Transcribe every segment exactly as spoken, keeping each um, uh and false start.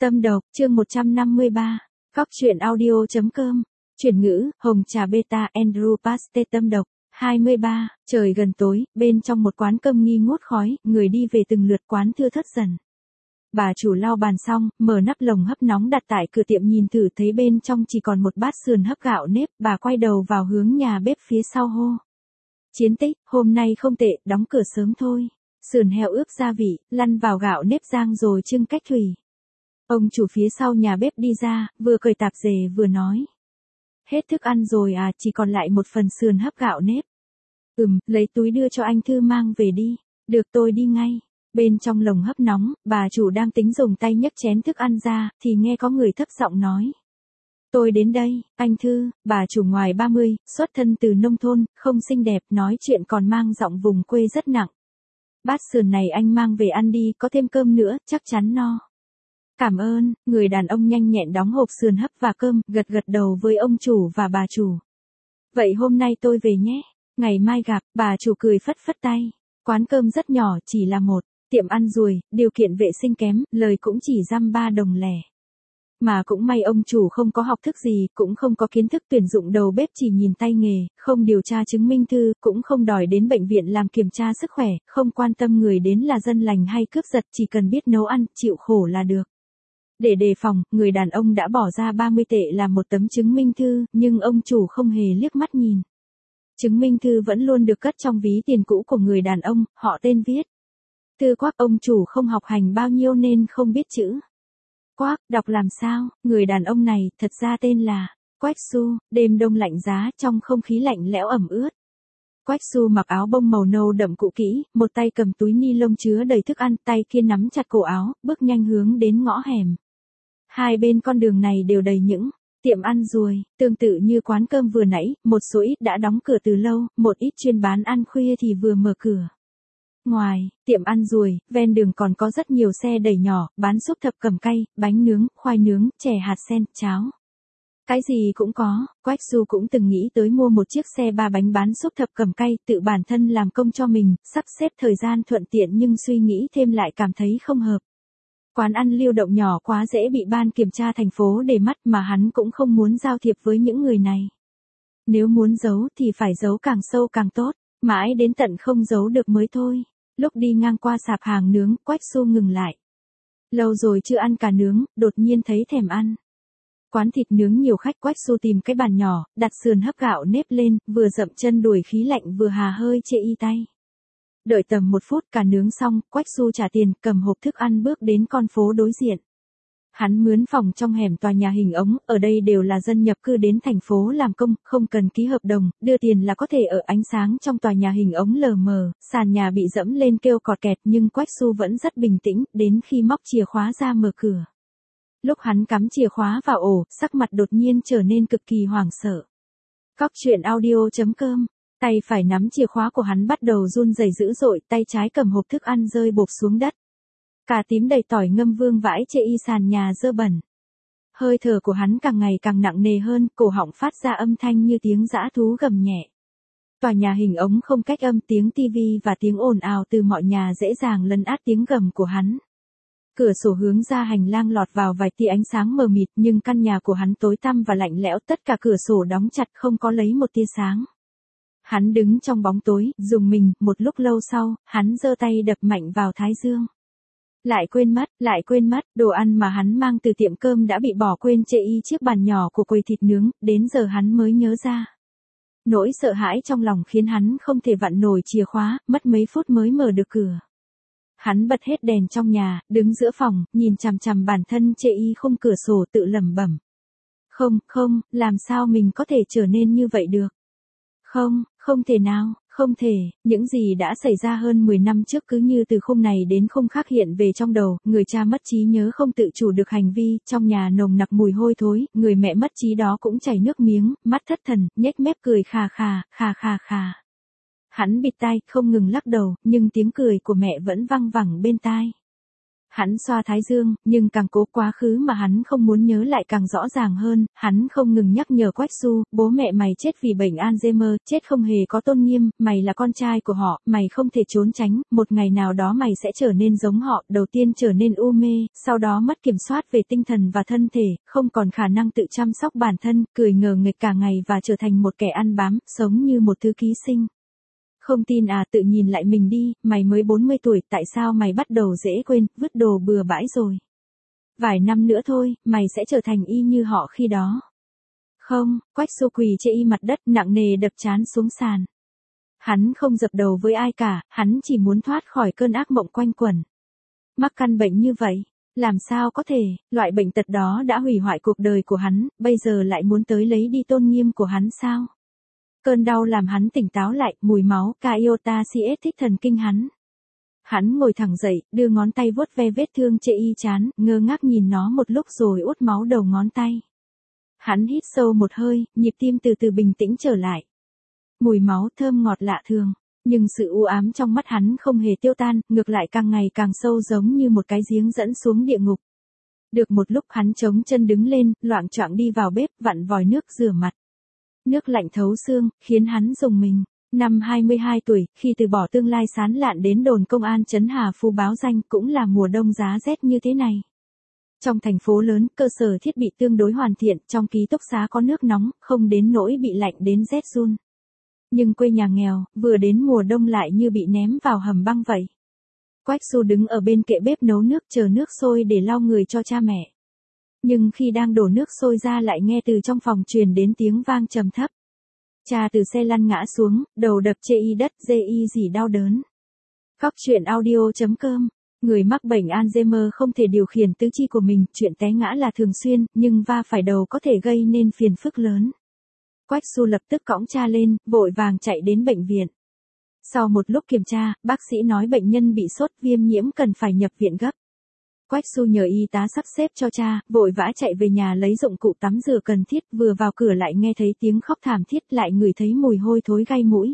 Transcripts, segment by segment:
Tâm độc, chương một trăm năm mươi ba. Góc truyện audio.com. Chuyển ngữ, hồng trà beta Andrew Paste tâm độc. hai mươi ba. Trời gần tối, bên trong một quán cơm nghi ngút khói, người đi về từng lượt, quán thưa thớt dần. Bà chủ lau bàn xong, mở nắp lồng hấp nóng đặt tại cửa tiệm, nhìn thử thấy bên trong chỉ còn một bát sườn hấp gạo nếp, bà quay đầu vào hướng nhà bếp phía sau hô. Chiến tích, hôm nay không tệ, đóng cửa sớm thôi. Sườn heo ướp gia vị, lăn vào gạo nếp rang rồi trưng cách thủy. Ông chủ phía sau nhà bếp đi ra, vừa cởi tạp dề vừa nói. Hết thức ăn rồi à, chỉ còn lại một phần sườn hấp gạo nếp. Ừm, lấy túi đưa cho anh Thư mang về đi. Được, tôi đi ngay. Bên trong lồng hấp nóng, bà chủ đang tính dùng tay nhấc chén thức ăn ra, thì nghe có người thấp giọng nói. Tôi đến đây, anh Thư. Bà chủ ngoài ba mươi, xuất thân từ nông thôn, không xinh đẹp, nói chuyện còn mang giọng vùng quê rất nặng. Bát sườn này anh mang về ăn đi, có thêm cơm nữa, chắc chắn no. Cảm ơn, người đàn ông nhanh nhẹn đóng hộp sườn hấp và cơm, gật gật đầu với ông chủ và bà chủ. Vậy hôm nay tôi về nhé, ngày mai gặp. Bà chủ cười phất phất tay. Quán cơm rất nhỏ, chỉ là một tiệm ăn ruồi, điều kiện vệ sinh kém, lời cũng chỉ dăm ba đồng lẻ. Mà cũng may ông chủ không có học thức gì, cũng không có kiến thức tuyển dụng đầu bếp, chỉ nhìn tay nghề, không điều tra chứng minh thư, cũng không đòi đến bệnh viện làm kiểm tra sức khỏe, không quan tâm người đến là dân lành hay cướp giật, chỉ cần biết nấu ăn, chịu khổ là được. Để đề phòng, người đàn ông đã bỏ ra ba mươi tệ làm một tấm chứng minh thư, nhưng ông chủ không hề liếc mắt nhìn. Chứng minh thư vẫn luôn được cất trong ví tiền cũ của người đàn ông, họ tên viết. Thư Quác. Ông chủ không học hành bao nhiêu nên không biết chữ. Quác, đọc làm sao? Người đàn ông này, thật ra tên là Quách Xu. Đêm đông lạnh giá, trong không khí lạnh lẽo ẩm ướt. Quách Xu mặc áo bông màu nâu đậm cũ kỹ, một tay cầm túi ni lông chứa đầy thức ăn, tay kia nắm chặt cổ áo, bước nhanh hướng đến ngõ hẻm. Hai bên con đường này đều đầy những tiệm ăn ruồi, tương tự như quán cơm vừa nãy, một số ít đã đóng cửa từ lâu, một ít chuyên bán ăn khuya thì vừa mở cửa. Ngoài tiệm ăn ruồi, ven đường còn có rất nhiều xe đẩy nhỏ, bán súp thập cẩm cay, bánh nướng, khoai nướng, chè hạt sen, cháo. Cái gì cũng có. Quách Xu cũng từng nghĩ tới mua một chiếc xe ba bánh bán súp thập cẩm cay, tự bản thân làm công cho mình, sắp xếp thời gian thuận tiện, nhưng suy nghĩ thêm lại cảm thấy không hợp. Quán ăn lưu động nhỏ quá dễ bị ban kiểm tra thành phố để mắt, mà hắn cũng không muốn giao thiệp với những người này. Nếu muốn giấu thì phải giấu càng sâu càng tốt, mãi đến tận không giấu được mới thôi. Lúc đi ngang qua sạp hàng nướng, Quách Xu ngừng lại. Lâu rồi chưa ăn cá nướng, đột nhiên thấy thèm ăn. Quán thịt nướng nhiều khách, Quách Xu tìm cái bàn nhỏ, đặt sườn hấp gạo nếp lên, vừa dậm chân đuổi khí lạnh vừa hà hơi chê y tay. Đợi tầm một phút cả nướng xong, Quách Xu trả tiền, cầm hộp thức ăn bước đến con phố đối diện. Hắn mướn phòng trong hẻm tòa nhà hình ống, ở đây đều là dân nhập cư đến thành phố làm công, không cần ký hợp đồng, đưa tiền là có thể ở. Ánh sáng trong tòa nhà hình ống lờ mờ, sàn nhà bị dẫm lên kêu cọt kẹt, nhưng Quách Xu vẫn rất bình tĩnh, đến khi móc chìa khóa ra mở cửa. Lúc hắn cắm chìa khóa vào ổ, sắc mặt đột nhiên trở nên cực kỳ hoảng sợ. Góc truyện audio.com. Tay phải nắm chìa khóa của hắn bắt đầu run rẩy dữ dội, tay trái cầm hộp thức ăn rơi bộp xuống đất. Cà tím đầy tỏi ngâm vương vãi chê y sàn nhà dơ bẩn. Hơi thở của hắn càng ngày càng nặng nề hơn, cổ họng phát ra âm thanh như tiếng dã thú gầm nhẹ. Tòa nhà hình ống không cách âm, tiếng tivi và tiếng ồn ào từ mọi nhà dễ dàng lấn át tiếng gầm của hắn. Cửa sổ hướng ra hành lang lọt vào vài tia ánh sáng mờ mịt, nhưng căn nhà của hắn tối tăm và lạnh lẽo, tất cả cửa sổ đóng chặt, không có lấy một tia sáng. Hắn đứng trong bóng tối, rùng mình, một lúc lâu sau, hắn giơ tay đập mạnh vào thái dương. Lại quên mất, lại quên mất, đồ ăn mà hắn mang từ tiệm cơm đã bị bỏ quên chê y chiếc bàn nhỏ của quầy thịt nướng, đến giờ hắn mới nhớ ra. Nỗi sợ hãi trong lòng khiến hắn không thể vặn nổi chìa khóa, mất mấy phút mới mở được cửa. Hắn bật hết đèn trong nhà, đứng giữa phòng, nhìn chằm chằm bản thân chê y khung cửa sổ, tự lẩm bẩm. Không, không, làm sao mình có thể trở nên như vậy được? Không, không thể nào, không thể, những gì đã xảy ra hơn mười năm trước cứ như từ khung này đến khung khác hiện về trong đầu, người cha mất trí nhớ không tự chủ được hành vi, trong nhà nồng nặc mùi hôi thối, người mẹ mất trí đó cũng chảy nước miếng, mắt thất thần, nhếch mép cười khà khà, khà khà khà. Hắn bịt tai, không ngừng lắc đầu, nhưng tiếng cười của mẹ vẫn văng vẳng bên tai. Hắn xoa thái dương, nhưng càng cố quá khứ mà hắn không muốn nhớ lại càng rõ ràng hơn, hắn không ngừng nhắc nhở Quách Xu, bố mẹ mày chết vì bệnh Alzheimer, chết không hề có tôn nghiêm, mày là con trai của họ, mày không thể trốn tránh, một ngày nào đó mày sẽ trở nên giống họ, đầu tiên trở nên u mê, sau đó mất kiểm soát về tinh thần và thân thể, không còn khả năng tự chăm sóc bản thân, cười ngờ nghệch cả ngày và trở thành một kẻ ăn bám, sống như một thứ ký sinh. Không tin à, tự nhìn lại mình đi, mày mới bốn mươi tuổi, tại sao mày bắt đầu dễ quên, vứt đồ bừa bãi rồi. Vài năm nữa thôi, mày sẽ trở thành y như họ khi đó. Không, Quách Xu quỳ trên y mặt đất nặng nề đập trán xuống sàn. Hắn không dập đầu với ai cả, hắn chỉ muốn thoát khỏi cơn ác mộng quanh quẩn. Mắc căn bệnh như vậy, làm sao có thể, loại bệnh tật đó đã hủy hoại cuộc đời của hắn, bây giờ lại muốn tới lấy đi tôn nghiêm của hắn sao? Cơn đau làm hắn tỉnh táo lại, mùi máu, iota cs thích thần kinh hắn. Hắn ngồi thẳng dậy, đưa ngón tay vuốt ve vết thương trên y trán, ngơ ngác nhìn nó một lúc rồi uốt máu đầu ngón tay. Hắn hít sâu một hơi, nhịp tim từ từ bình tĩnh trở lại. Mùi máu thơm ngọt lạ thường, nhưng sự u ám trong mắt hắn không hề tiêu tan, ngược lại càng ngày càng sâu giống như một cái giếng dẫn xuống địa ngục. Được một lúc hắn chống chân đứng lên, loạng choạng đi vào bếp, vặn vòi nước rửa mặt. Nước lạnh thấu xương, khiến hắn rùng mình. Năm hai mươi hai tuổi, khi từ bỏ tương lai sán lạn đến đồn công an trấn Hà Phu báo danh, cũng là mùa đông giá rét như thế này. Trong thành phố lớn, cơ sở thiết bị tương đối hoàn thiện, trong ký túc xá có nước nóng, không đến nỗi bị lạnh đến rét run. Nhưng quê nhà nghèo, vừa đến mùa đông lại như bị ném vào hầm băng vậy. Quách Xu đứng ở bên kệ bếp nấu nước chờ nước sôi để lau người cho cha mẹ. Nhưng khi đang đổ nước sôi ra lại nghe từ trong phòng truyền đến tiếng vang trầm thấp. Cha từ xe lăn ngã xuống, đầu đập chê y đất, dê y gì đau đớn. Cóc truyện audio chấm com. Người mắc bệnh Alzheimer không thể điều khiển tứ chi của mình, chuyện té ngã là thường xuyên, nhưng va phải đầu có thể gây nên phiền phức lớn. Quách Xu lập tức cõng cha lên, vội vàng chạy đến bệnh viện. Sau một lúc kiểm tra, bác sĩ nói bệnh nhân bị sốt viêm nhiễm cần phải nhập viện gấp. Quách Xu nhờ y tá sắp xếp cho cha, vội vã chạy về nhà lấy dụng cụ tắm rửa cần thiết, vừa vào cửa lại nghe thấy tiếng khóc thảm thiết, lại ngửi thấy mùi hôi thối gai mũi.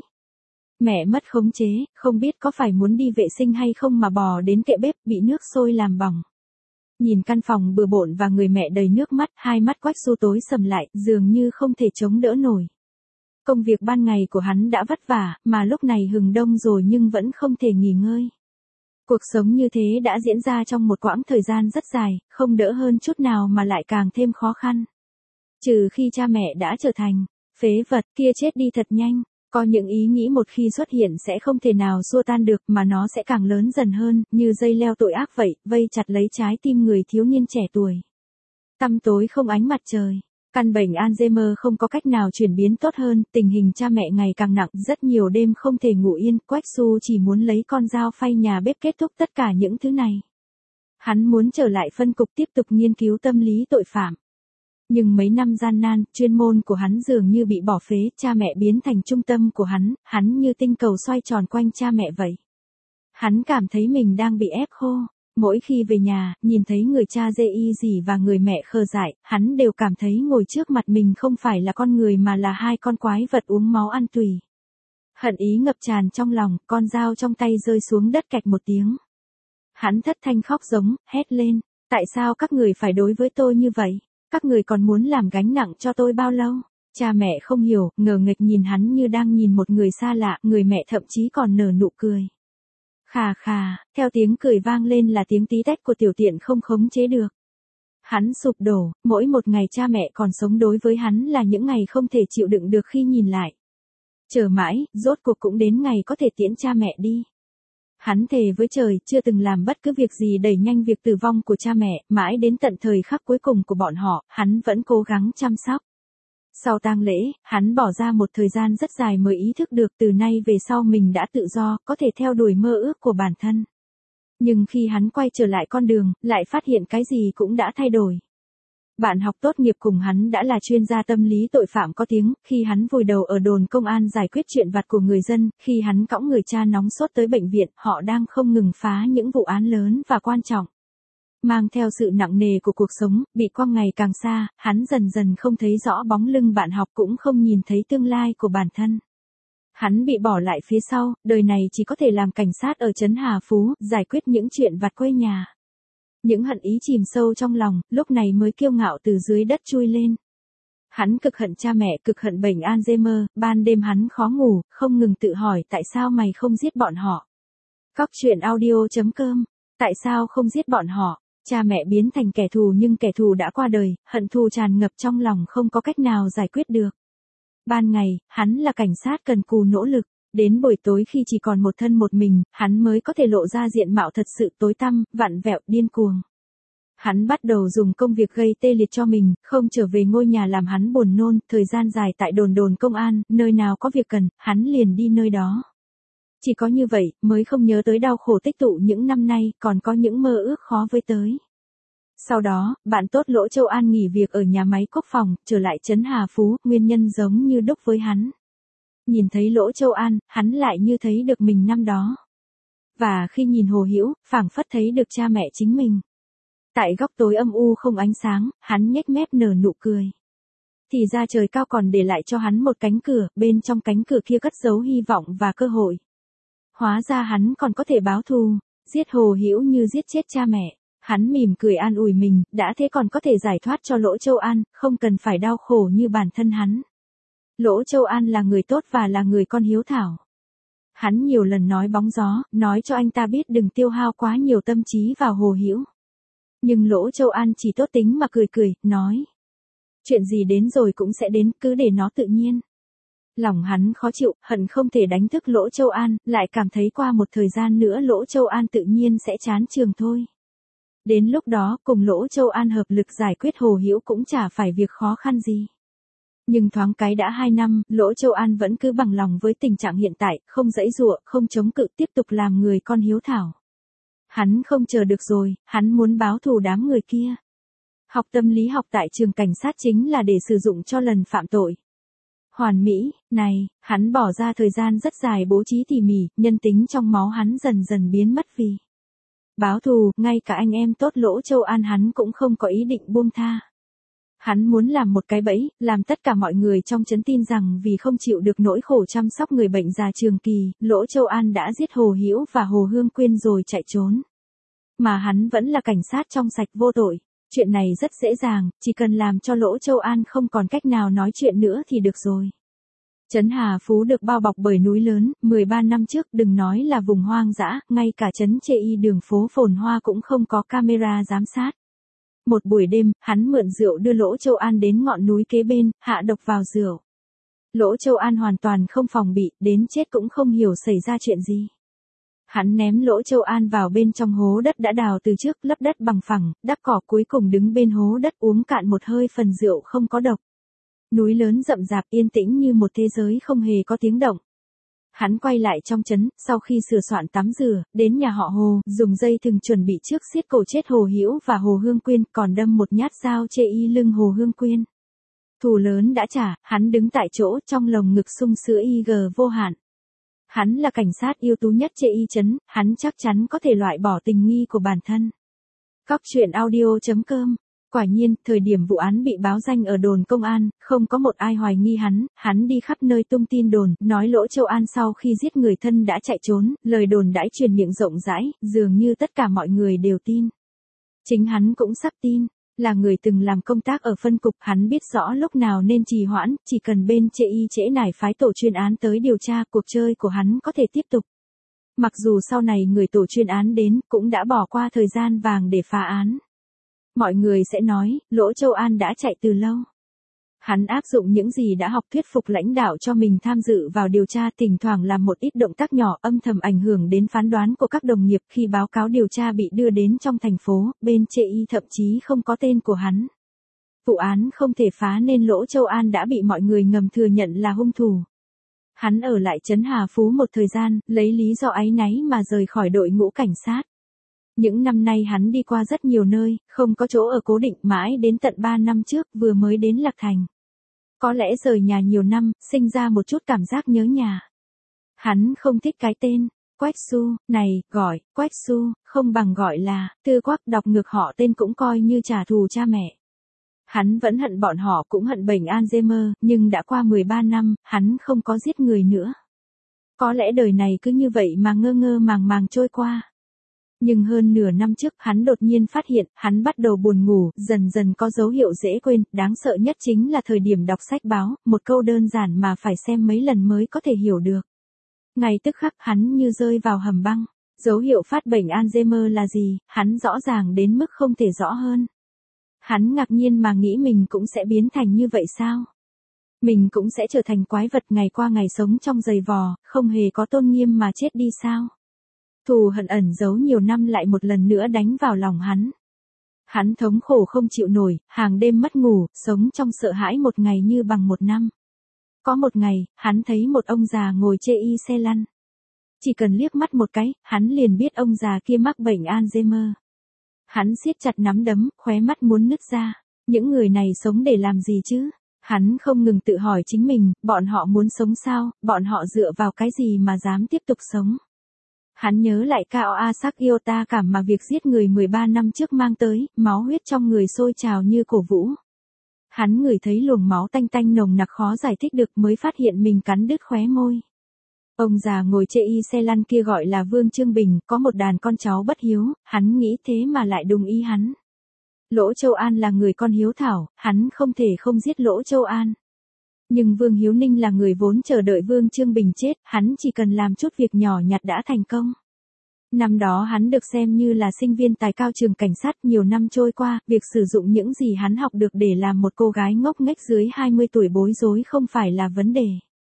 Mẹ mất khống chế, không biết có phải muốn đi vệ sinh hay không mà bò đến kệ bếp, bị nước sôi làm bỏng. Nhìn căn phòng bừa bộn và người mẹ đầy nước mắt, hai mắt Quách Xu tối sầm lại, dường như không thể chống đỡ nổi. Công việc ban ngày của hắn đã vất vả, mà lúc này hừng đông rồi nhưng vẫn không thể nghỉ ngơi. Cuộc sống như thế đã diễn ra trong một quãng thời gian rất dài, không đỡ hơn chút nào mà lại càng thêm khó khăn. Trừ khi cha mẹ đã trở thành phế vật, kia chết đi thật nhanh, có những ý nghĩ một khi xuất hiện sẽ không thể nào xua tan được mà nó sẽ càng lớn dần hơn, như dây leo tội ác vậy, vây chặt lấy trái tim người thiếu niên trẻ tuổi. Tăm tối không ánh mặt trời. Căn bệnh Alzheimer không có cách nào chuyển biến tốt hơn, tình hình cha mẹ ngày càng nặng, rất nhiều đêm không thể ngủ yên, Quách Xu chỉ muốn lấy con dao phay nhà bếp kết thúc tất cả những thứ này. Hắn muốn trở lại phân cục tiếp tục nghiên cứu tâm lý tội phạm. Nhưng mấy năm gian nan, chuyên môn của hắn dường như bị bỏ phế, cha mẹ biến thành trung tâm của hắn, hắn như tinh cầu xoay tròn quanh cha mẹ vậy. Hắn cảm thấy mình đang bị ép khô. Mỗi khi về nhà, nhìn thấy người cha dê y gì và người mẹ khờ dại, hắn đều cảm thấy ngồi trước mặt mình không phải là con người mà là hai con quái vật uống máu ăn tùy. Hận ý ngập tràn trong lòng, con dao trong tay rơi xuống đất cạch một tiếng. Hắn thất thanh khóc giống, hét lên, tại sao các người phải đối với tôi như vậy? Các người còn muốn làm gánh nặng cho tôi bao lâu? Cha mẹ không hiểu, ngờ nghệch nhìn hắn như đang nhìn một người xa lạ, người mẹ thậm chí còn nở nụ cười. Khà khà, theo tiếng cười vang lên là tiếng tí tách của tiểu tiện không khống chế được. Hắn sụp đổ, mỗi một ngày cha mẹ còn sống đối với hắn là những ngày không thể chịu đựng được khi nhìn lại. Chờ mãi, rốt cuộc cũng đến ngày có thể tiễn cha mẹ đi. Hắn thề với trời, chưa từng làm bất cứ việc gì đẩy nhanh việc tử vong của cha mẹ, mãi đến tận thời khắc cuối cùng của bọn họ, hắn vẫn cố gắng chăm sóc. Sau tang lễ, hắn bỏ ra một thời gian rất dài mới ý thức được từ nay về sau mình đã tự do, có thể theo đuổi mơ ước của bản thân. Nhưng khi hắn quay trở lại con đường, lại phát hiện cái gì cũng đã thay đổi. Bạn học tốt nghiệp cùng hắn đã là chuyên gia tâm lý tội phạm có tiếng, khi hắn vùi đầu ở đồn công an giải quyết chuyện vặt của người dân, khi hắn cõng người cha nóng sốt tới bệnh viện, họ đang không ngừng phá những vụ án lớn và quan trọng. Mang theo sự nặng nề của cuộc sống, bị quăng ngày càng xa, hắn dần dần không thấy rõ bóng lưng bạn học cũng không nhìn thấy tương lai của bản thân. Hắn bị bỏ lại phía sau, đời này chỉ có thể làm cảnh sát ở trấn Hà Phú, giải quyết những chuyện vặt quê nhà. Những hận ý chìm sâu trong lòng, lúc này mới kiêu ngạo từ dưới đất chui lên. Hắn cực hận cha mẹ, cực hận bệnh Alzheimer, ban đêm hắn khó ngủ, không ngừng tự hỏi tại sao mày không giết bọn họ. Cóc truyện audio chấm com, tại sao không giết bọn họ? Cha mẹ biến thành kẻ thù nhưng kẻ thù đã qua đời, hận thù tràn ngập trong lòng không có cách nào giải quyết được. Ban ngày, hắn là cảnh sát cần cù nỗ lực, đến buổi tối khi chỉ còn một thân một mình, hắn mới có thể lộ ra diện mạo thật sự tối tăm, vặn vẹo, điên cuồng. Hắn bắt đầu dùng công việc gây tê liệt cho mình, không trở về ngôi nhà làm hắn buồn nôn, thời gian dài tại đồn đồn công an, nơi nào có việc cần, hắn liền đi nơi đó. Chỉ có như vậy, mới không nhớ tới đau khổ tích tụ những năm nay, còn có những mơ ước khó với tới. Sau đó, bạn tốt Lỗ Châu An nghỉ việc ở nhà máy quốc phòng, trở lại trấn Hà Phú, nguyên nhân giống như đúc với hắn. Nhìn thấy Lỗ Châu An, hắn lại như thấy được mình năm đó. Và khi nhìn Hồ Hữu, phảng phất thấy được cha mẹ chính mình. Tại góc tối âm u không ánh sáng, hắn nhếch mép nở nụ cười. Thì ra trời cao còn để lại cho hắn một cánh cửa, bên trong cánh cửa kia cất giấu hy vọng và cơ hội. Hóa ra hắn còn có thể báo thù, giết Hồ Hữu như giết chết cha mẹ. Hắn mỉm cười an ủi mình, đã thế còn có thể giải thoát cho Lỗ Châu An, không cần phải đau khổ như bản thân hắn. Lỗ Châu An là người tốt và là người con hiếu thảo. Hắn nhiều lần nói bóng gió, nói cho anh ta biết đừng tiêu hao quá nhiều tâm trí vào Hồ Hữu. Nhưng Lỗ Châu An chỉ tốt tính mà cười cười, nói. Chuyện gì đến rồi cũng sẽ đến, cứ để nó tự nhiên. Lòng hắn khó chịu, hận không thể đánh thức Lỗ Châu An, lại cảm thấy qua một thời gian nữa Lỗ Châu An tự nhiên sẽ chán trường thôi. Đến lúc đó, cùng Lỗ Châu An hợp lực giải quyết Hồ Hữu cũng chả phải việc khó khăn gì. Nhưng thoáng cái đã hai năm, Lỗ Châu An vẫn cứ bằng lòng với tình trạng hiện tại, không giãy giụa, không chống cự, tiếp tục làm người con hiếu thảo. Hắn không chờ được rồi, hắn muốn báo thù đám người kia. Học tâm lý học tại trường cảnh sát chính là để sử dụng cho lần phạm tội. Hoàn mỹ, này, hắn bỏ ra thời gian rất dài bố trí tỉ mỉ, nhân tính trong máu hắn dần dần biến mất vì báo thù, ngay cả anh em tốt Lỗ Châu An hắn cũng không có ý định buông tha. Hắn muốn làm một cái bẫy, làm tất cả mọi người trong trấn tin rằng vì không chịu được nỗi khổ chăm sóc người bệnh già trường kỳ, Lỗ Châu An đã giết Hồ Hữu và Hồ Hương Quyên rồi chạy trốn. Mà hắn vẫn là cảnh sát trong sạch vô tội. Chuyện này rất dễ dàng, chỉ cần làm cho Lỗ Châu An không còn cách nào nói chuyện nữa thì được rồi. Trấn Hà Phú được bao bọc bởi núi lớn, mười ba năm trước đừng nói là vùng hoang dã, ngay cả trấn Chê Y đường phố phồn hoa cũng không có camera giám sát. Một buổi đêm, hắn mượn rượu đưa Lỗ Châu An đến ngọn núi kế bên, hạ độc vào rượu. Lỗ Châu An hoàn toàn không phòng bị, đến chết cũng không hiểu xảy ra chuyện gì. Hắn ném Lỗ Châu An vào bên trong hố đất đã đào từ trước, lấp đất bằng phẳng, đắp cỏ, cuối cùng đứng bên hố đất uống cạn một hơi phần rượu không có độc. Núi lớn rậm rạp yên tĩnh như một thế giới không hề có tiếng động. Hắn quay lại trong trấn, sau khi sửa soạn tắm rửa, đến nhà họ Hồ, dùng dây thừng chuẩn bị trước xiết cổ chết Hồ Hữu và Hồ Hương Quyên, còn đâm một nhát dao chê y lưng Hồ Hương Quyên. Thù lớn đã trả, hắn đứng tại chỗ, trong lồng ngực sung sữa y g vô hạn. Hắn là cảnh sát ưu tú nhất chê y trấn, hắn chắc chắn có thể loại bỏ tình nghi của bản thân. Cóc truyện audio chấm com. Quả nhiên, thời điểm vụ án bị báo danh ở đồn công an, không có một ai hoài nghi hắn, hắn đi khắp nơi tung tin đồn, nói Lỗ Châu An sau khi giết người thân đã chạy trốn, lời đồn đãi truyền miệng rộng rãi, dường như tất cả mọi người đều tin. Chính hắn cũng sắp tin, là người từng làm công tác ở phân cục, hắn biết rõ lúc nào nên trì hoãn, chỉ cần bên chê y trễ nải phái tổ chuyên án tới điều tra, cuộc chơi của hắn có thể tiếp tục. Mặc dù sau này người tổ chuyên án đến, cũng đã bỏ qua thời gian vàng để phá án. Mọi người sẽ nói, Lỗ Châu An đã chạy từ lâu. Hắn áp dụng những gì đã học thuyết phục lãnh đạo cho mình tham dự vào điều tra, thỉnh thoảng làm một ít động tác nhỏ âm thầm ảnh hưởng đến phán đoán của các đồng nghiệp. Khi báo cáo điều tra bị đưa đến trong thành phố, bên chê y thậm chí không có tên của hắn. Vụ án không thể phá nên Lỗ Châu An đã bị mọi người ngầm thừa nhận là hung thủ. Hắn ở lại trấn Hà Phú một thời gian, lấy lý do áy náy mà rời khỏi đội ngũ cảnh sát. Những năm nay hắn đi qua rất nhiều nơi, không có chỗ ở cố định, mãi đến tận ba năm trước vừa mới đến Lạc Thành. Có lẽ rời nhà nhiều năm, sinh ra một chút cảm giác nhớ nhà. Hắn không thích cái tên, Quách Xu, này, gọi, Quách Xu, không bằng gọi là, Tư Quắc, đọc ngược họ tên cũng coi như trả thù cha mẹ. Hắn vẫn hận bọn họ, cũng hận bệnh Alzheimer, nhưng đã qua mười ba năm, hắn không có giết người nữa. Có lẽ đời này cứ như vậy mà ngơ ngơ màng màng trôi qua. Nhưng hơn nửa năm trước hắn đột nhiên phát hiện, hắn bắt đầu buồn ngủ, dần dần có dấu hiệu dễ quên, đáng sợ nhất chính là thời điểm đọc sách báo, một câu đơn giản mà phải xem mấy lần mới có thể hiểu được. Ngay tức khắc hắn như rơi vào hầm băng. Dấu hiệu phát bệnh Alzheimer là gì, hắn rõ ràng đến mức không thể rõ hơn. Hắn ngạc nhiên mà nghĩ mình cũng sẽ biến thành như vậy sao? Mình cũng sẽ trở thành quái vật ngày qua ngày sống trong giày vò, không hề có tôn nghiêm mà chết đi sao? Thù hận ẩn giấu nhiều năm lại một lần nữa đánh vào lòng hắn. Hắn thống khổ không chịu nổi, hàng đêm mất ngủ, sống trong sợ hãi một ngày như bằng một năm. Có một ngày, hắn thấy một ông già ngồi chê y xe lăn. Chỉ cần liếc mắt một cái, hắn liền biết ông già kia mắc bệnh Alzheimer. Hắn siết chặt nắm đấm, khóe mắt muốn nứt ra. Những người này sống để làm gì chứ? Hắn không ngừng tự hỏi chính mình, bọn họ muốn sống sao, bọn họ dựa vào cái gì mà dám tiếp tục sống? Hắn nhớ lại Cao Asakiyota cảm mà việc giết người mười ba năm trước mang tới, máu huyết trong người sôi trào như cổ vũ. Hắn ngửi thấy luồng máu tanh tanh nồng nặc khó giải thích được mới phát hiện mình cắn đứt khóe môi. Ông già ngồi chê y xe lăn kia gọi là Vương Trương Bình, có một đàn con cháu bất hiếu, hắn nghĩ thế mà lại đồng ý hắn. Lỗ Châu An là người con hiếu thảo, hắn không thể không giết Lỗ Châu An. Nhưng Vương Hiếu Ninh là người vốn chờ đợi Vương Trương Bình chết, hắn chỉ cần làm chút việc nhỏ nhặt đã thành công. Năm đó hắn được xem như là sinh viên tài cao trường cảnh sát, nhiều năm trôi qua, việc sử dụng những gì hắn học được để làm một cô gái ngốc nghếch dưới hai mươi tuổi bối rối không phải là vấn đề.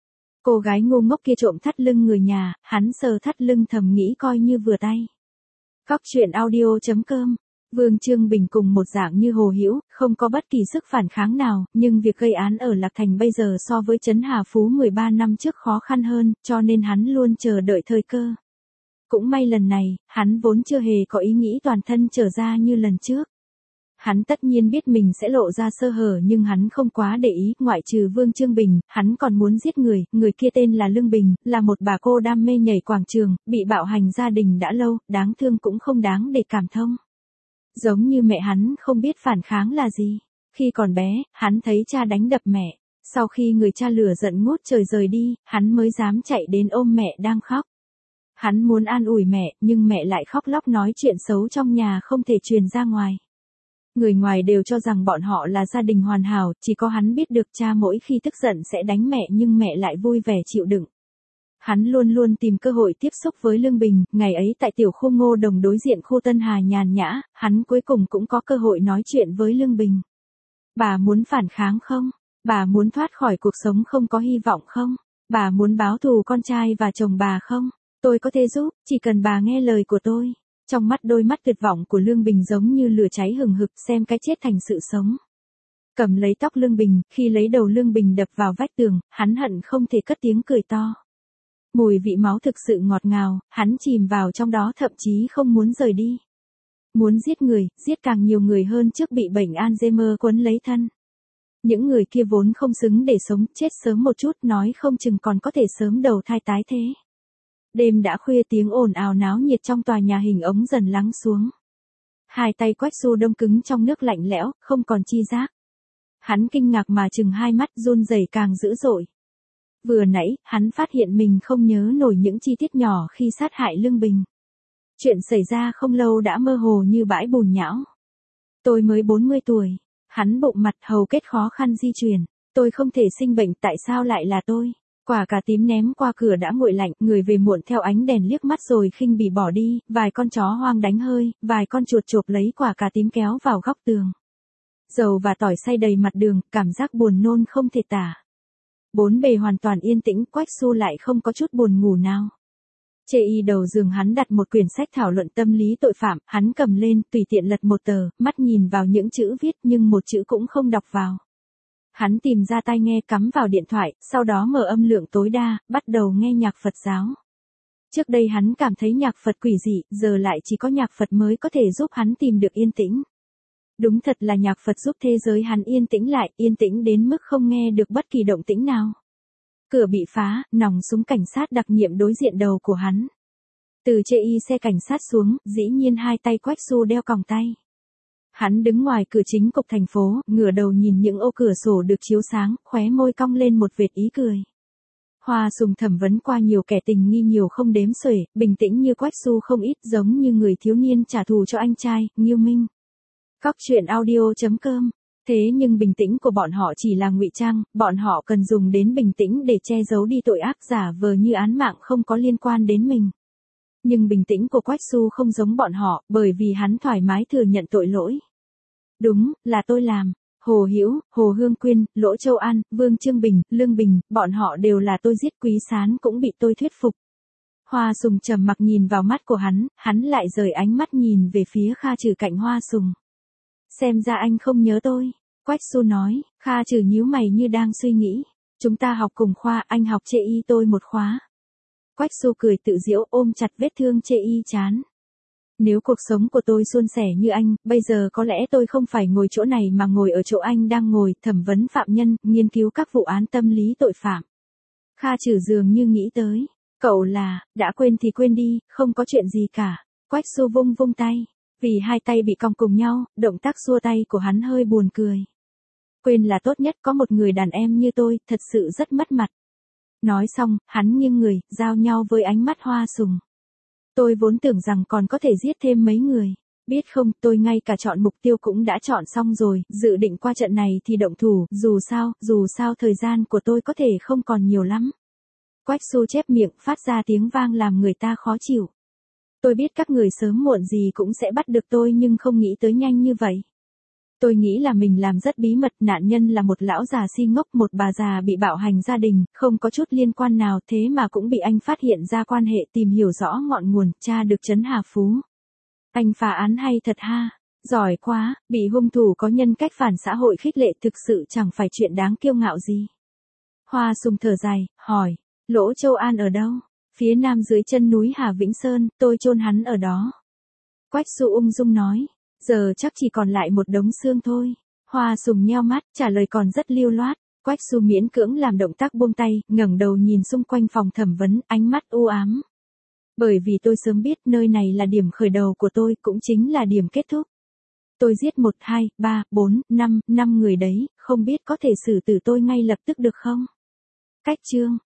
Cô gái ngu ngốc kia trộm thắt lưng người nhà, hắn sờ thắt lưng thầm nghĩ coi như vừa tay. Góc truyện audio chấm com. Vương Trương Bình cùng một dạng như Hồ Hữu, không có bất kỳ sức phản kháng nào, nhưng việc gây án ở Lạc Thành bây giờ so với Trấn Hà Phú mười ba năm trước khó khăn hơn, cho nên hắn luôn chờ đợi thời cơ. Cũng may lần này, hắn vốn chưa hề có ý nghĩ toàn thân trở ra như lần trước. Hắn tất nhiên biết mình sẽ lộ ra sơ hở nhưng hắn không quá để ý, ngoại trừ Vương Trương Bình, hắn còn muốn giết người, người kia tên là Lương Bình, là một bà cô đam mê nhảy quảng trường, bị bạo hành gia đình đã lâu, đáng thương cũng không đáng để cảm thông. Giống như mẹ hắn không biết phản kháng là gì. Khi còn bé, hắn thấy cha đánh đập mẹ, sau khi người cha lửa giận ngút trời rời đi, hắn mới dám chạy đến ôm mẹ đang khóc. Hắn muốn an ủi mẹ, nhưng mẹ lại khóc lóc nói chuyện xấu trong nhà không thể truyền ra ngoài. Người ngoài đều cho rằng bọn họ là gia đình hoàn hảo, chỉ có hắn biết được cha mỗi khi tức giận sẽ đánh mẹ nhưng mẹ lại vui vẻ chịu đựng. Hắn luôn luôn tìm cơ hội tiếp xúc với Lương Bình, ngày ấy tại tiểu khu Ngô Đồng đối diện khu Tân Hà nhàn nhã, hắn cuối cùng cũng có cơ hội nói chuyện với Lương Bình. Bà muốn phản kháng không? Bà muốn thoát khỏi cuộc sống không có hy vọng không? Bà muốn báo thù con trai và chồng bà không? Tôi có thể giúp, chỉ cần bà nghe lời của tôi. Trong mắt đôi mắt tuyệt vọng của Lương Bình giống như lửa cháy hừng hực xem cái chết thành sự sống. Cầm lấy tóc Lương Bình, khi lấy đầu Lương Bình đập vào vách tường, hắn hận không thể cất tiếng cười to. Mùi vị máu thực sự ngọt ngào, hắn chìm vào trong đó thậm chí không muốn rời đi. Muốn giết người, giết càng nhiều người hơn trước bị bệnh Alzheimer quấn lấy thân. Những người kia vốn không xứng để sống, chết sớm một chút nói không chừng còn có thể sớm đầu thai tái thế. Đêm đã khuya tiếng ồn ào náo nhiệt trong tòa nhà hình ống dần lắng xuống. Hai tay Quách Du đông cứng trong nước lạnh lẽo, không còn chi giác. Hắn kinh ngạc mà chừng hai mắt run rẩy càng dữ dội. Vừa nãy, hắn phát hiện mình không nhớ nổi những chi tiết nhỏ khi sát hại Lương Bình. Chuyện xảy ra không lâu đã mơ hồ như bãi bùn nhão. Tôi mới bốn mươi tuổi. Hắn bụng mặt hầu kết khó khăn di chuyển. Tôi không thể sinh bệnh tại sao lại là tôi? Quả cà tím ném qua cửa đã nguội lạnh, người về muộn theo ánh đèn liếc mắt rồi khinh bỉ bỏ đi, vài con chó hoang đánh hơi, vài con chuột chộp lấy quả cà tím kéo vào góc tường. Dầu và tỏi xay đầy mặt đường, cảm giác buồn nôn không thể tả. Bốn bề hoàn toàn yên tĩnh, Quách Du lại không có chút buồn ngủ nào. Chê y đầu giường hắn đặt một quyển sách thảo luận tâm lý tội phạm, hắn cầm lên, tùy tiện lật một tờ, mắt nhìn vào những chữ viết nhưng một chữ cũng không đọc vào. Hắn tìm ra tai nghe cắm vào điện thoại, sau đó mở âm lượng tối đa, bắt đầu nghe nhạc Phật giáo. Trước đây hắn cảm thấy nhạc Phật quỷ dị, giờ lại chỉ có nhạc Phật mới có thể giúp hắn tìm được yên tĩnh. Đúng thật là nhạc Phật giúp thế giới hắn yên tĩnh lại, yên tĩnh đến mức không nghe được bất kỳ động tĩnh nào. Cửa bị phá, nòng súng cảnh sát đặc nhiệm đối diện đầu của hắn. Từ chê y xe cảnh sát xuống, dĩ nhiên hai tay Quách Du đeo còng tay. Hắn đứng ngoài cửa chính cục thành phố, ngửa đầu nhìn những ô cửa sổ được chiếu sáng, khóe môi cong lên một vệt ý cười. Hoa Sùng thẩm vấn qua nhiều kẻ tình nghi nhiều không đếm xuể, bình tĩnh như Quách Xu không ít, giống như người thiếu niên trả thù cho anh trai, Nghiêu Minh. Cóc truyện audio chấm com. Thế nhưng bình tĩnh của bọn họ chỉ là ngụy trang, bọn họ cần dùng đến bình tĩnh để che giấu đi tội ác, giả vờ như án mạng không có liên quan đến mình. Nhưng bình tĩnh của Quách Xu không giống bọn họ, bởi vì hắn thoải mái thừa nhận tội lỗi. Đúng, là tôi làm. Hồ Hữu, Hồ Hương Quyên, Lỗ Châu An, Vương Trương Bình, Lương Bình, bọn họ đều là tôi giết, Quý Sán cũng bị tôi thuyết phục. Hoa Sùng trầm mặc nhìn vào mắt của hắn, hắn lại rời ánh mắt nhìn về phía Kha Trừ cạnh Hoa Sùng. Xem ra anh không nhớ tôi. Quách Xu nói. Kha Trừ nhíu mày như đang suy nghĩ. Chúng ta học cùng khoa, anh học chê y tôi một khóa. Quách Xu cười tự giễu, ôm chặt vết thương chê y chán. Nếu cuộc sống của tôi suôn sẻ như anh, bây giờ có lẽ tôi không phải ngồi chỗ này mà ngồi ở chỗ anh đang ngồi, thẩm vấn phạm nhân, nghiên cứu các vụ án tâm lý tội phạm. Kha Trừ dường như nghĩ tới. Cậu là, đã quên thì quên đi, không có chuyện gì cả. Quách Xu vung vung tay. Vì hai tay bị cong cùng nhau, động tác xua tay của hắn hơi buồn cười. Quên là tốt nhất, có một người đàn em như tôi, thật sự rất mất mặt. Nói xong, hắn nghiêng người, giao nhau với ánh mắt Hoa Sùng. Tôi vốn tưởng rằng còn có thể giết thêm mấy người. Biết không, tôi ngay cả chọn mục tiêu cũng đã chọn xong rồi, dự định qua trận này thì động thủ, dù sao, dù sao thời gian của tôi có thể không còn nhiều lắm. Quách Xu chép miệng, phát ra tiếng vang làm người ta khó chịu. Tôi biết các người sớm muộn gì cũng sẽ bắt được tôi nhưng không nghĩ tới nhanh như vậy. Tôi nghĩ là mình làm rất bí mật, nạn nhân là một lão già si ngốc, một bà già bị bạo hành gia đình, không có chút liên quan nào, thế mà cũng bị anh phát hiện ra quan hệ, tìm hiểu rõ ngọn nguồn, tra được Trấn Hà Phú. Anh phá án hay thật ha, giỏi quá, bị hung thủ có nhân cách phản xã hội khích lệ thực sự chẳng phải chuyện đáng kiêu ngạo gì. Hoa Sùng thở dài, hỏi, Lỗ Châu An ở đâu? Phía nam dưới chân núi Hà Vĩnh Sơn, tôi chôn hắn ở đó. Quách Xu ung dung nói, giờ chắc chỉ còn lại một đống xương thôi. Hoa Sùng nheo mắt, trả lời còn rất lưu loát. Quách Xu miễn cưỡng làm động tác buông tay, ngẩng đầu nhìn xung quanh phòng thẩm vấn, ánh mắt u ám. Bởi vì tôi sớm biết nơi này là điểm khởi đầu của tôi, cũng chính là điểm kết thúc. Tôi giết một, hai, ba, bốn, năm, năm người đấy, không biết có thể xử tử tôi ngay lập tức được không? Cách chương.